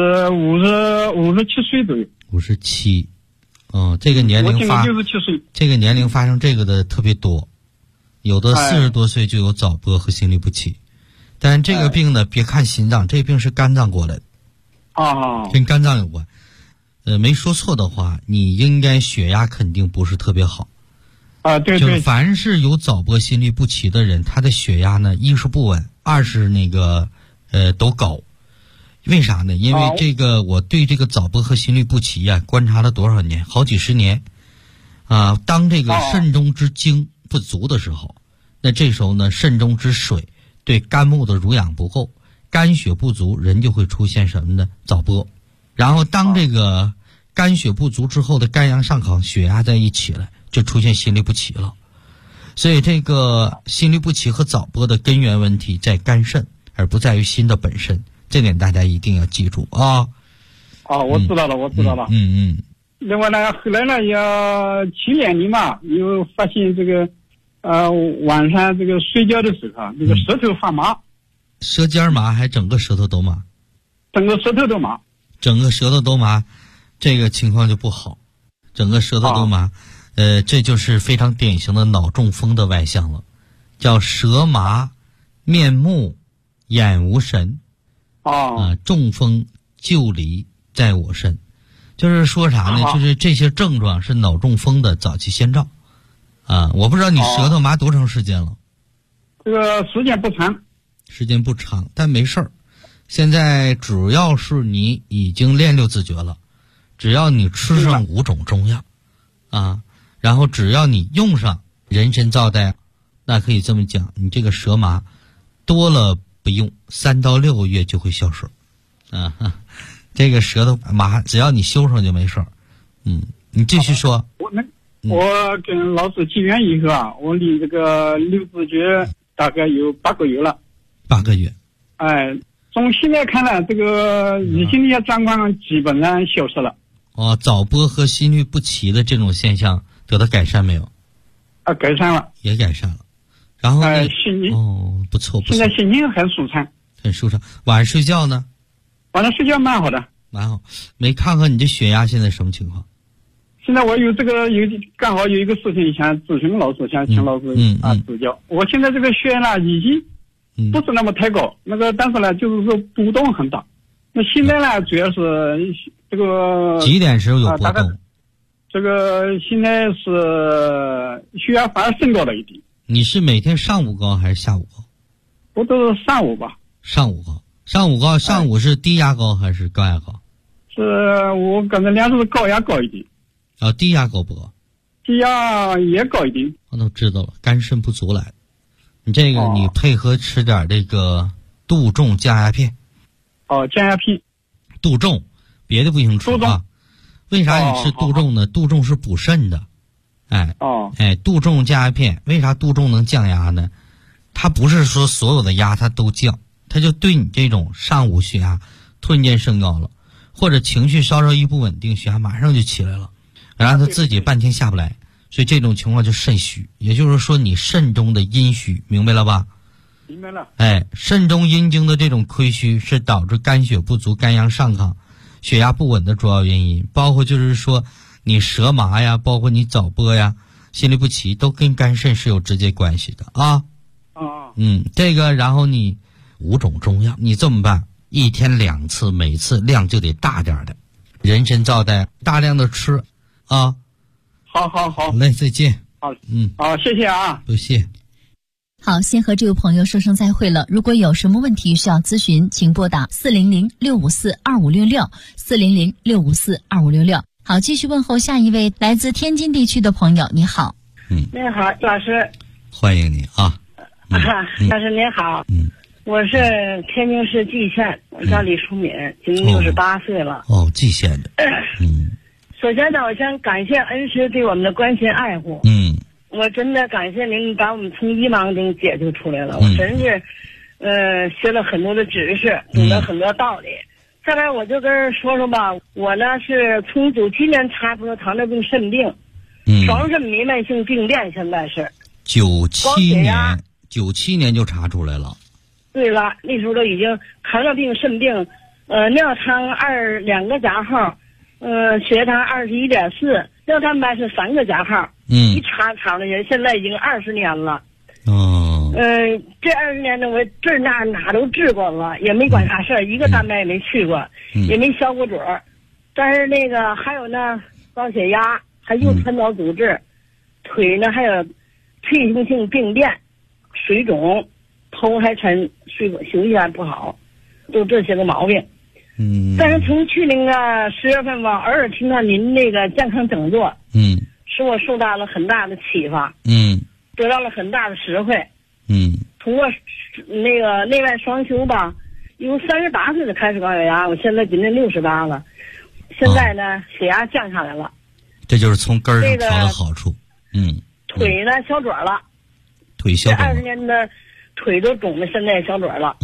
57岁左右。 57。这个年龄 67岁。 这个年龄发生这个的特别多，有的40多岁就有早搏和心律不齐。但这个病呢，别看心脏，这病是肝脏过来的。跟肝脏有关。没说错的话，你应该血压肯定不是特别好。 对。 就凡是有早搏心律不齐的人，他的血压呢，一是不稳，二是都高。为啥呢？因为这个我对这个早搏和心律不齐观察了多少年，好几十年。当这个肾中之精不足的时候，那这时候呢，肾中之水对肝木的濡养不够，肝血不足，人就会出现什么呢？早搏。然后当这个肝血不足之后的肝阳上亢，血压在一起了，就出现心律不齐了。所以这个心律不齐和早搏的根源问题在肝肾，而不在于心的本身，这点大家一定要记住啊。 我知道了。另外呢，后来呢，也7年里嘛，又发现这个晚上这个睡觉的时候，这个舌头发麻。 舌尖麻还整个舌头都麻？ 整个舌头都麻。 整个舌头都麻，这个情况就不好。整个舌头都麻，这就是非常典型的脑中风的外象了，叫舌麻、面目、眼无神。中风就离在我身。就是说啥呢？就是这些症状是脑中风的早期先兆。我不知道你舌头麻多长时间了？ 这个时间不长， 但没事儿。现在主要是你已经练6字诀了，只要你吃上5种中药然后只要你用上人参皂苷，那可以这么讲，你这个舌麻多了不用3到6个月就会消失。这个舌头麻只要你修上就没事儿。你继续说。 我跟老师结缘以后我离这个6字诀大概有8个月了。 8个月。 从现在看来，这个以前的状况基本上消失了。 早搏和心律不齐的这种现象得到改善没有？ 改善了， 也改善了。然后心情不错， 现在心情很舒畅， 很舒畅。晚上睡觉呢？ 晚上睡觉蛮好的， 蛮好。没看看你这血压现在什么情况？ 现在我刚好有一个事情想咨询老师，想请老师指教。我现在这个血压已经不是那么太高，但是呢，就是说波动很大。那现在呢，主要是这个几点时候有波动？ 这个现在是血压反而升高了一点。 你是每天上午高还是下午高？ 我都是上午吧。 上午高，上午是低压高还是高压高？ 是我感觉两是高压高一点。 低压高不高？ 低压也高一点。 我都知道了，肝肾不足来的。你这个你配合吃点这个杜仲降压片。 降压片。 杜仲，别的不行吃啊。为啥你吃杜仲呢？杜仲是补肾的。杜仲降压片，为啥杜仲能降压呢？它不是说所有的压它都降，它就对你这种上午血压突然间升高了，或者情绪稍稍一不稳定，血压马上就起来了，然后他自己半天下不来，所以这种情况就肾虚，也就是说你肾中的阴虚，明白了吧？ 明白了。 肾中阴经的这种亏虚是导致肝血不足、肝阳上亢、血压不稳的主要原因，包括就是说你舌麻呀，包括你早搏呀、心律不齐，都跟肝肾是有直接关系的啊。这个然后你5种中药，你这么办，1天2次，每次量就得大点的，人参皂苷大量的吃啊。 好嘞，再见。 好，谢谢啊。 不谢。 好，先和这位朋友说声再会了。如果有什么问题需要咨询，请拨打400-654-2566 400-654-2566。好，继续问候下一位来自天津地区的朋友。你好。 你好，老师。 欢迎你啊。 老师您好。我是天津市蓟县，我叫李淑敏，今年68岁了。 蓟县的。 首先呢，我先感谢恩师对我们的关心爱护。我真的感谢您把我们从迷茫中解救出来了。我真是，学了很多的知识，懂得很多道理。再来，我就跟人说说吧，我呢是从97年查出了糖尿病肾病，双肾弥漫性病变，现在是。 97年就查出来了。 对了，那时候都已经糖尿病肾病，尿糖2个加号，血糖21.4，尿蛋白是3个加号。一查的人现在已经20年了。这20年呢，我这哪都治过了，也没管啥事儿，一个蛋白也没去过，也没消过准儿。但是那个还有呢，高血压，还有传导阻滞，腿呢还有退行性病变，水肿，头还沉，休息还不好，就这些个毛病。但是从去年10月份吧，偶尔听到您那个健康讲座，使我受到了很大的启发，得到了很大的实惠。通过那个内外双修吧，由38岁的开始高血压，我现在今年68了，现在呢血压降下来了， 这就是从根儿上调的好处。 腿呢消肿了， 腿消肿了 ，20年的腿都肿了，现在也消肿了。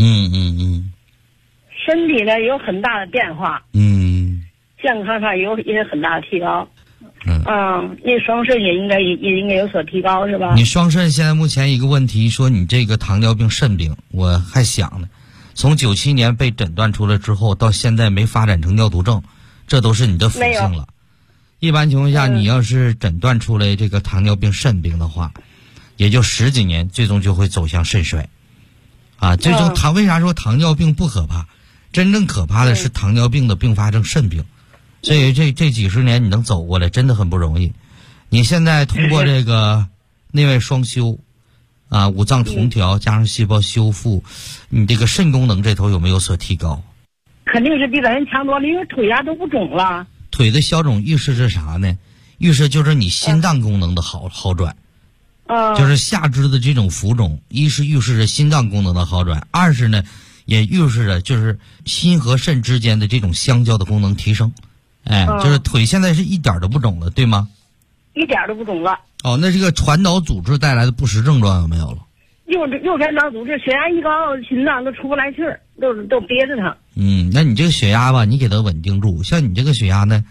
身体呢也有很大的变化。健康上也有很大的提高。那双肾也应该有所提高，是吧？ 你双肾现在目前一个问题，说你这个糖尿病肾病，我还想呢，从97年被诊断出来之后，到现在没发展成尿毒症，这都是你的福幸了。一般情况下，你要是诊断出来这个糖尿病肾病的话，也就10几年，最终就会走向肾衰。最终为啥说糖尿病不可怕？真正可怕的是糖尿病的并发症肾病。所以这几十年你能走过来真的很不容易。你现在通过这个内外双修五脏同调加上细胞修复，你这个肾功能这头有没有所提高？ 肯定是比咱人强多了，因为腿都不肿了。 腿的消肿预示着啥呢？预示就是你心脏功能的好转。就是下肢的这种浮肿，一是预示着心脏功能的好转，二是呢也预示着就是心和肾之间的这种相交的功能提升。就是腿现在是一点都不肿了，对吗？ 一点都不肿了。 那这个传导阻滞带来的不实症状有没有了？ 又传导阻滞，血压一高，心脏都出不来气儿，都憋着它。 那你这个血压吧，你给它稳定住。像你这个血压呢，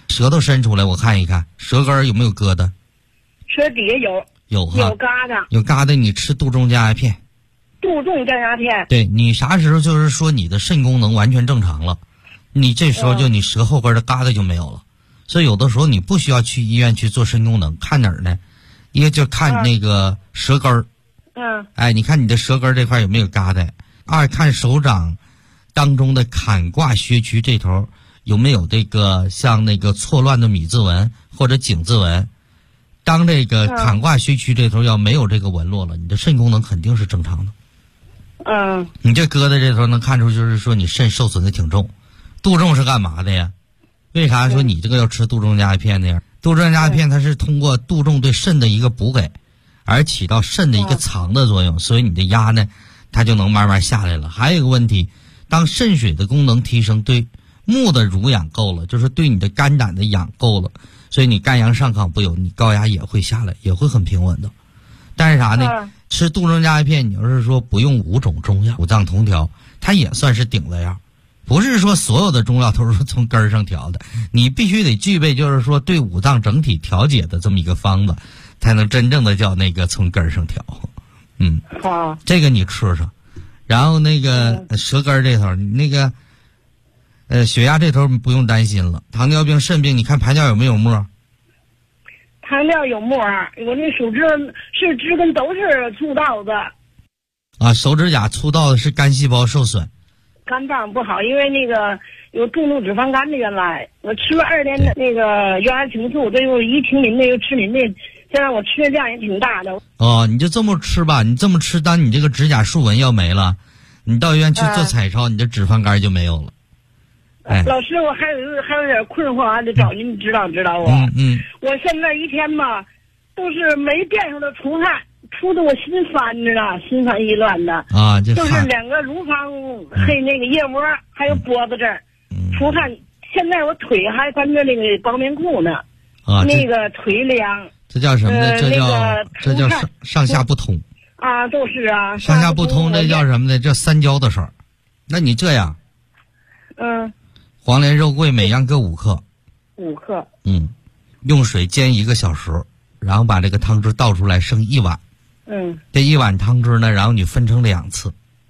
舌头伸出来，我看一看，舌根有没有疙瘩？ 舌底下有哈， 有疙瘩。 有疙瘩，你吃杜仲降压片。 杜仲降压片。 对，你啥时候就是说你的肾功能完全正常了，你这时候就你舌后根的疙瘩就没有了。所以有的时候你不需要去医院去做肾功能，看哪儿呢？一个就看那个舌根儿。哎，你看你的舌根这块有没有疙瘩？二看手掌当中的坎卦穴区这头有没有这个像那个错乱的米字纹或者井字纹。当这个坎卦穴区这头要没有这个纹络了，你的肾功能肯定是正常的。你这疙瘩这头能看出就是说你肾受损的挺重。杜仲是干嘛的呀？为啥说你这个要吃杜仲降压片呢？杜仲降压片它是通过杜仲对肾的一个补给而起到肾的一个藏的作用，所以你的压呢它就能慢慢下来了。还有一个问题，当肾水的功能提升，对木的濡养够了，就是对你的肝胆的养够了，所以你肝阳上亢不有，你高压也会下来，也会很平稳的。但是啥呢？吃杜仲降压片，你要是说不用5种中药，五脏同调，它也算是顶了样。不是说所有的中药都是从根儿上调的，你必须得具备就是说对五脏整体调节的这么一个方子，才能真正的叫那个从根儿上调。 好， 这个你吃上，然后那个舌根这头，你那个血压这头不用担心了。糖尿病、肾病，你看排尿有没有沫？ 糖尿有沫，我那手指是指根都是粗糙的。 啊，手指甲粗糙的是肝细胞受损。 肝脏不好，因为那个有重度脂肪肝的，原来我吃了2年的那个原来挺素，这又一停您的又吃您的，现在我吃的量也挺大的。 哦，你就这么吃吧，你这么吃，当你这个指甲竖纹要没了，你到医院去做彩超，你的脂肪肝就没有了。哎， 老师，我还有点困惑，还得找您指导我。我现在一天吧，都是没变数的出汗。出的我心烦着呢，心烦意乱的啊， 就是2个乳房黑那个腋窝，还有脖子这儿出汗。现在我腿还穿着那个薄棉裤呢，那个腿凉。 这叫什么呢？这叫上下不通啊，都是啊， 上下不通，这叫什么呢？这三焦的事儿。那你这样，黄连、肉桂每样各5克，5克，用水煎1个小时，然后把这个汤汁倒出来，剩1碗。这1碗汤汁呢，然后你分成2次。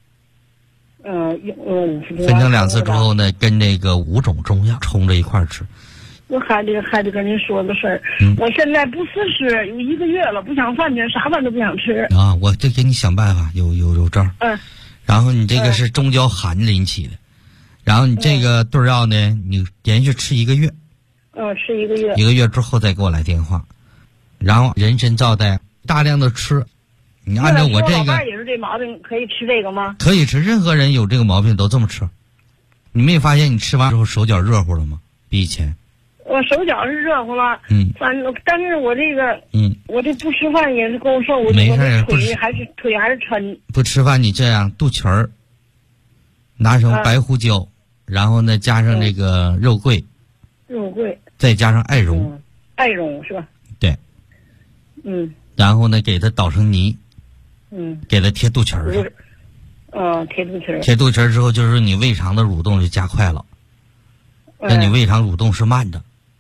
分成2次之后呢，跟这个5种中药冲着一块儿吃。 我还得跟您说个事儿，我现在不思食有1个月了，不想饭去，啥饭都不想吃。 啊，我这给你想办法，有招。然后你这个是中焦寒引起的，然后你这个对药呢，你连续吃1个月。 吃1个月。 1个月之后再给我来电话，然后人参皂苷大量的吃。你按照我这个， 老伴也是这毛病，可以吃这个吗？ 可以吃，任何人有这个毛病都这么吃。你没发现你吃完之后手脚热乎了吗？比以前？ 我手脚是热乎了，但是我这个，我这不吃饭也是够受， 没事， 腿还是抻。 不吃饭你这样，肚脐儿拿上白胡椒，然后呢加上这个肉桂，再加上艾绒， 艾绒是吧？ 对，然后呢给它捣成泥。给它贴肚脐儿上。 贴肚脐儿。 贴肚脐儿之后，就是你胃肠的蠕动就加快了。那你胃肠蠕动是慢的，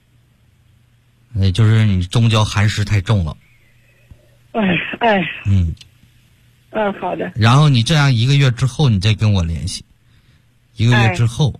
就是你中焦寒湿太重了。 好的。 然后你这样1个月之后，你再跟我联系。1个月之后，